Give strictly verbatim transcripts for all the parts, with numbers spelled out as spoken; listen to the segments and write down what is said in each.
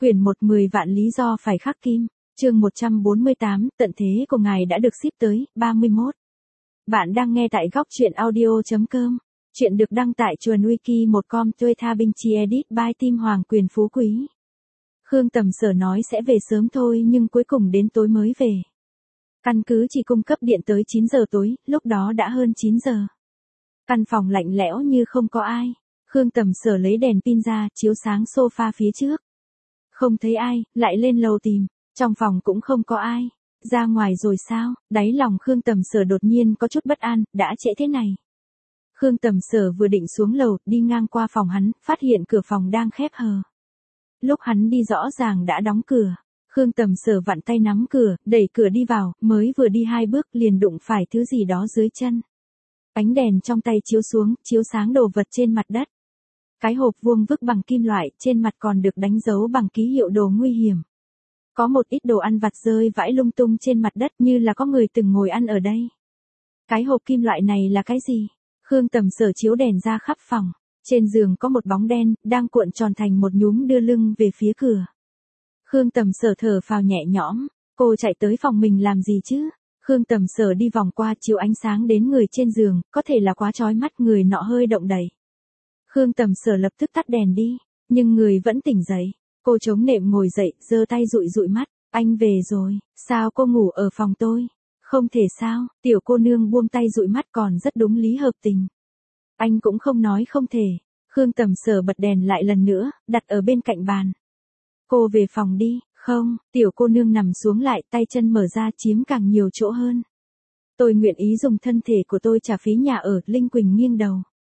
Quyển một mười vạn lý do phải khắc kim, chương một trăm bốn mươi tám, tận thế của ngài đã được ship tới, ba mươi mốt. Bạn đang nghe tại góc truyện audio chấm com. Chuyện được đăng tại chuồn wiki một com tuê tha binh chi edit by Tim Hoàng Quyền Phú Quý. Khương Tầm Sở nói sẽ về sớm thôi nhưng cuối cùng đến tối mới về. Căn cứ chỉ cung cấp điện tới chín giờ tối, lúc đó đã hơn chín giờ. Căn phòng lạnh lẽo như không có ai. Khương Tầm Sở lấy đèn pin ra, chiếu sáng sofa phía trước. Không thấy ai, lại lên lầu tìm, trong phòng cũng không có ai. Ra ngoài rồi sao? Đáy lòng Khương Tầm Sở đột nhiên có chút bất an, đã trễ thế này. Khương Tầm Sở vừa định xuống lầu, đi ngang qua phòng hắn, phát hiện cửa phòng đang khép hờ. Lúc hắn đi rõ ràng đã đóng cửa. Khương Tầm Sở vặn tay nắm cửa, đẩy cửa đi vào, mới vừa đi hai bước liền đụng phải thứ gì đó dưới chân. Ánh đèn trong tay chiếu xuống, chiếu sáng đồ vật trên mặt đất. Cái hộp vuông vức bằng kim loại, trên mặt còn được đánh dấu bằng ký hiệu đồ nguy hiểm. Có một ít đồ ăn vặt rơi vãi lung tung trên mặt đất như là có người từng ngồi ăn ở đây. Cái hộp kim loại này là cái gì? Khương Tầm Sở chiếu đèn ra khắp phòng. Trên giường có một bóng đen, đang cuộn tròn thành một nhúm đưa lưng về phía cửa. Khương Tầm Sở thở phào nhẹ nhõm, cô chạy tới phòng mình làm gì chứ? Khương Tầm Sở đi vòng qua chiếu ánh sáng đến người trên giường, có thể là quá chói mắt người nọ hơi động đậy. Khương Tầm Sở lập tức tắt đèn đi, nhưng người vẫn tỉnh dậy. Cô chống nệm ngồi dậy, giơ tay dụi dụi mắt, anh về rồi, sao cô ngủ ở phòng tôi? Không thể sao, tiểu cô nương buông tay dụi mắt còn rất đúng lý hợp tình. Anh cũng không nói không thể. Khương Tầm Sở bật đèn lại lần nữa, đặt ở bên cạnh bàn. Cô về phòng đi, không, tiểu cô nương nằm xuống lại, tay chân mở ra chiếm càng nhiều chỗ hơn. Tôi nguyện ý dùng thân thể của tôi trả phí nhà ở, Linh Quỳnh nghiêng đầu.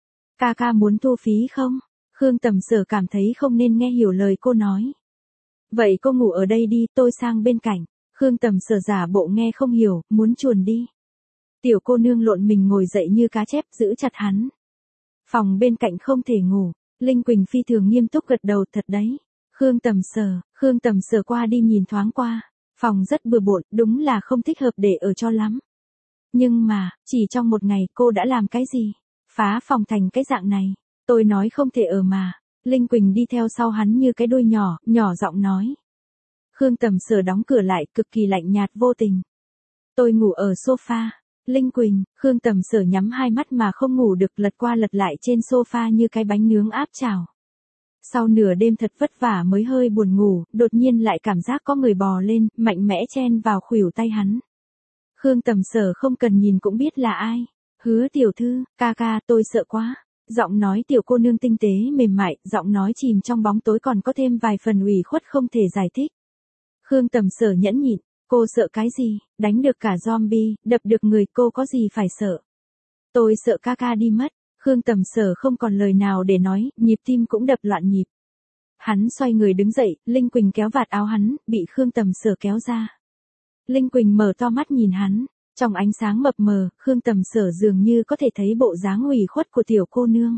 Ca ca muốn thu phí không? Khương Tầm Sở cảm thấy không nên nghe hiểu lời cô nói. Vậy cô ngủ ở đây đi, tôi sang bên cạnh. Khương Tầm Sở giả bộ nghe không hiểu, muốn chuồn đi. Tiểu cô nương lộn mình ngồi dậy như cá chép, giữ chặt hắn. Phòng bên cạnh không thể ngủ. Linh Quỳnh phi thường nghiêm túc gật đầu, thật đấy. Khương Tầm Sở, Khương Tầm Sở qua đi nhìn thoáng qua. Phòng rất bừa bộn, đúng là không thích hợp để ở cho lắm. Nhưng mà, chỉ trong một ngày cô đã làm cái gì? Phá phòng thành cái dạng này. Tôi nói không thể ở mà. Linh Quỳnh đi theo sau hắn như cái đuôi nhỏ, nhỏ giọng nói. Khương Tầm Sở đóng cửa lại, cực kỳ lạnh nhạt vô tình. Tôi ngủ ở sofa. Linh Quỳnh, Khương Tầm Sở nhắm hai mắt mà không ngủ được, lật qua lật lại trên sofa như cái bánh nướng áp chảo. Sau nửa đêm thật vất vả mới hơi buồn ngủ, đột nhiên lại cảm giác có người bò lên, mạnh mẽ chen vào khuỷu tay hắn. Khương Tầm Sở không cần nhìn cũng biết là ai. Hứa tiểu thư, ca ca, tôi sợ quá. Giọng nói tiểu cô nương tinh tế mềm mại, giọng nói chìm trong bóng tối còn có thêm vài phần ủy khuất không thể giải thích. Khương Tầm Sở nhẫn nhịn, cô sợ cái gì? Đánh được cả zombie, đập được người, cô có gì phải sợ? Tôi sợ ca ca đi mất. Khương Tầm Sở không còn lời nào để nói, nhịp tim cũng đập loạn nhịp. Hắn xoay người đứng dậy, Linh Quỳnh kéo vạt áo hắn, bị Khương Tầm Sở kéo ra. Linh Quỳnh mở to mắt nhìn hắn, trong ánh sáng mập mờ, Khương Tầm Sở dường như có thể thấy bộ dáng ủy khuất của tiểu cô nương.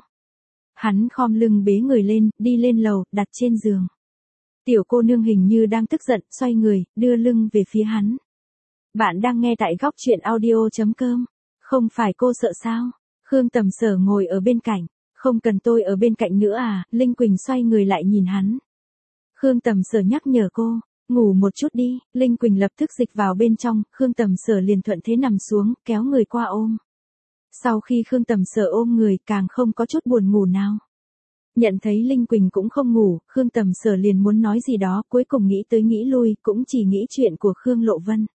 Hắn khom lưng bế người lên, đi lên lầu, đặt trên giường. Tiểu cô nương hình như đang tức giận, xoay người, đưa lưng về phía hắn. Bạn đang nghe tại góc truyện audio chấm com. Không phải cô sợ sao? Khương Tầm Sở ngồi ở bên cạnh. Không cần tôi ở bên cạnh nữa à? Linh Quỳnh xoay người lại nhìn hắn. Khương Tầm Sở nhắc nhở cô. Ngủ một chút đi. Linh Quỳnh lập tức dịch vào bên trong. Khương Tầm Sở liền thuận thế nằm xuống, kéo người qua ôm. Sau khi Khương Tầm Sở ôm người, càng không có chút buồn ngủ nào. Nhận thấy Linh Quỳnh cũng không ngủ, Khương Tầm Sở liền muốn nói gì đó, cuối cùng nghĩ tới nghĩ lui, cũng chỉ nghĩ chuyện của Khương Lộ Vân.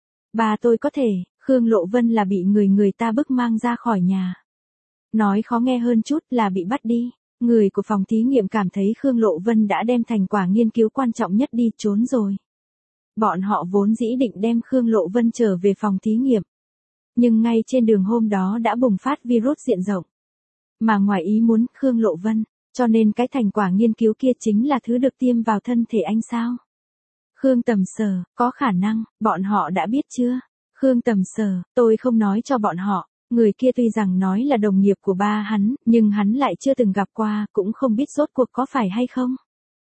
Bà tôi có thể, Khương Lộ Vân là bị người người ta bức mang ra khỏi nhà. Nói khó nghe hơn chút là bị bắt đi. Người của phòng thí nghiệm cảm thấy Khương Lộ Vân đã đem thành quả nghiên cứu quan trọng nhất đi, trốn rồi. Bọn họ vốn dĩ định đem Khương Lộ Vân trở về phòng thí nghiệm. Nhưng ngay trên đường hôm đó đã bùng phát virus diện rộng. Mà ngoài ý muốn Khương Lộ Vân, cho nên cái thành quả nghiên cứu kia chính là thứ được tiêm vào thân thể anh sao? Khương Tầm Sở, có khả năng, bọn họ đã biết chưa? Khương Tầm Sở, tôi không nói cho bọn họ. Người kia tuy rằng nói là đồng nghiệp của ba hắn, nhưng hắn lại chưa từng gặp qua, cũng không biết rốt cuộc có phải hay không.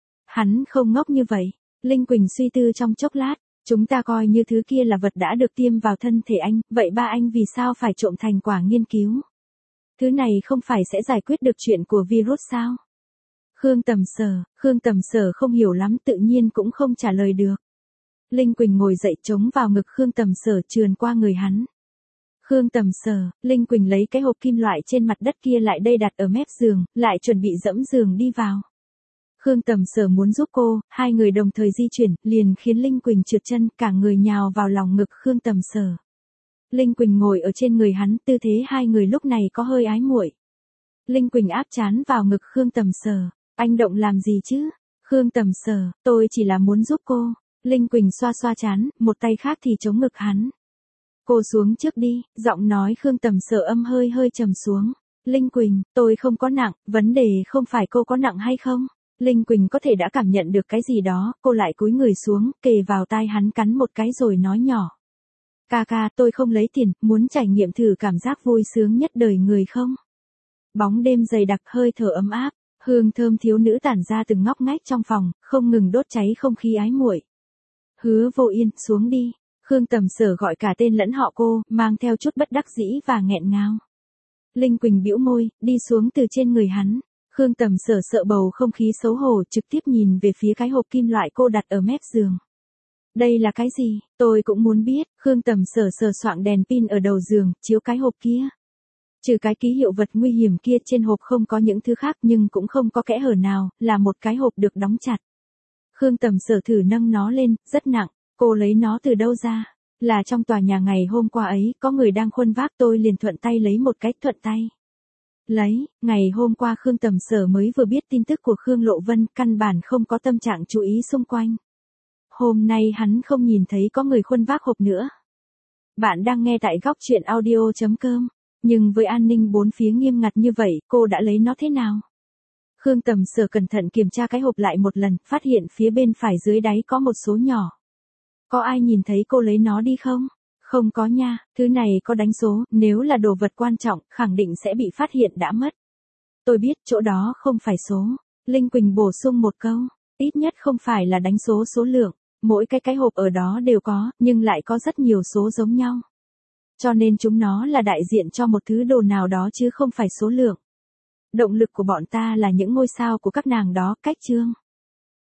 Hắn không ngốc như vậy. Linh Quỳnh suy tư trong chốc lát, chúng ta coi như thứ kia là vật đã được tiêm vào thân thể anh, vậy ba anh vì sao phải trộm thành quả nghiên cứu? Thứ này không phải sẽ giải quyết được chuyện của virus sao? Khương Tầm Sở, Khương Tầm Sở không hiểu lắm tự nhiên cũng không trả lời được. Linh Quỳnh ngồi dậy chống vào ngực Khương Tầm Sở trườn qua người hắn. Khương Tầm Sở, Linh Quỳnh lấy cái hộp kim loại trên mặt đất kia lại đây đặt ở mép giường, lại chuẩn bị dẫm giường đi vào. Khương Tầm Sở muốn giúp cô, hai người đồng thời di chuyển, liền khiến Linh Quỳnh trượt chân, cả người nhào vào lòng ngực Khương Tầm Sở. Linh Quỳnh ngồi ở trên người hắn, tư thế hai người lúc này có hơi ái muội. Linh Quỳnh áp trán vào ngực Khương Tầm Sở, anh động làm gì chứ? Khương Tầm Sở, tôi chỉ là muốn giúp cô. Linh Quỳnh xoa xoa trán, một tay khác thì chống ngực hắn. Cô xuống trước đi, giọng nói Khương Tầm Sở âm hơi hơi trầm xuống. Linh Quỳnh, tôi không có nặng, vấn đề không phải cô có nặng hay không? Linh Quỳnh có thể đã cảm nhận được cái gì đó, cô lại cúi người xuống, kề vào tai hắn cắn một cái rồi nói nhỏ. Ca ca, tôi không lấy tiền, muốn trải nghiệm thử cảm giác vui sướng nhất đời người không? Bóng đêm dày đặc hơi thở ấm áp, hương thơm thiếu nữ tản ra từng ngóc ngách trong phòng, không ngừng đốt cháy không khí ái muội. Hứa Vô Yên, xuống đi. Khương Tầm Sở gọi cả tên lẫn họ cô, mang theo chút bất đắc dĩ và nghẹn ngào. Linh Quỳnh bĩu môi, đi xuống từ trên người hắn. Khương Tầm Sở sợ bầu không khí xấu hổ, trực tiếp nhìn về phía cái hộp kim loại cô đặt ở mép giường. Đây là cái gì? Tôi cũng muốn biết. Khương Tầm Sở sờ soạng đèn pin ở đầu giường, chiếu cái hộp kia. Trừ cái ký hiệu vật nguy hiểm kia trên hộp không có những thứ khác nhưng cũng không có kẽ hở nào, là một cái hộp được đóng chặt. Khương Tầm Sở thử nâng nó lên, rất nặng. Cô lấy nó từ đâu ra? Là trong tòa nhà ngày hôm qua ấy, có người đang khuân vác, tôi liền thuận tay lấy một cái, thuận tay. Lấy, ngày hôm qua Khương Tầm Sở mới vừa biết tin tức của Khương Lộ Vân, căn bản không có tâm trạng chú ý xung quanh. Hôm nay hắn không nhìn thấy có người khuân vác hộp nữa. Bạn đang nghe tại góc truyện audio chấm com, nhưng với an ninh bốn phía nghiêm ngặt như vậy, cô đã lấy nó thế nào? Khương Tầm Sở cẩn thận kiểm tra cái hộp lại một lần, phát hiện phía bên phải dưới đáy có một số nhỏ. Có ai nhìn thấy cô lấy nó đi không? Không có nha, thứ này có đánh số, nếu là đồ vật quan trọng, khẳng định sẽ bị phát hiện đã mất. Tôi biết chỗ đó không phải số. Linh Quỳnh bổ sung một câu, ít nhất không phải là đánh số số lượng, mỗi cái cái hộp ở đó đều có, nhưng lại có rất nhiều số giống nhau. Cho nên chúng nó là đại diện cho một thứ đồ nào đó chứ không phải số lượng. Động lực của bọn ta là những ngôi sao của các nàng đó, cách chương.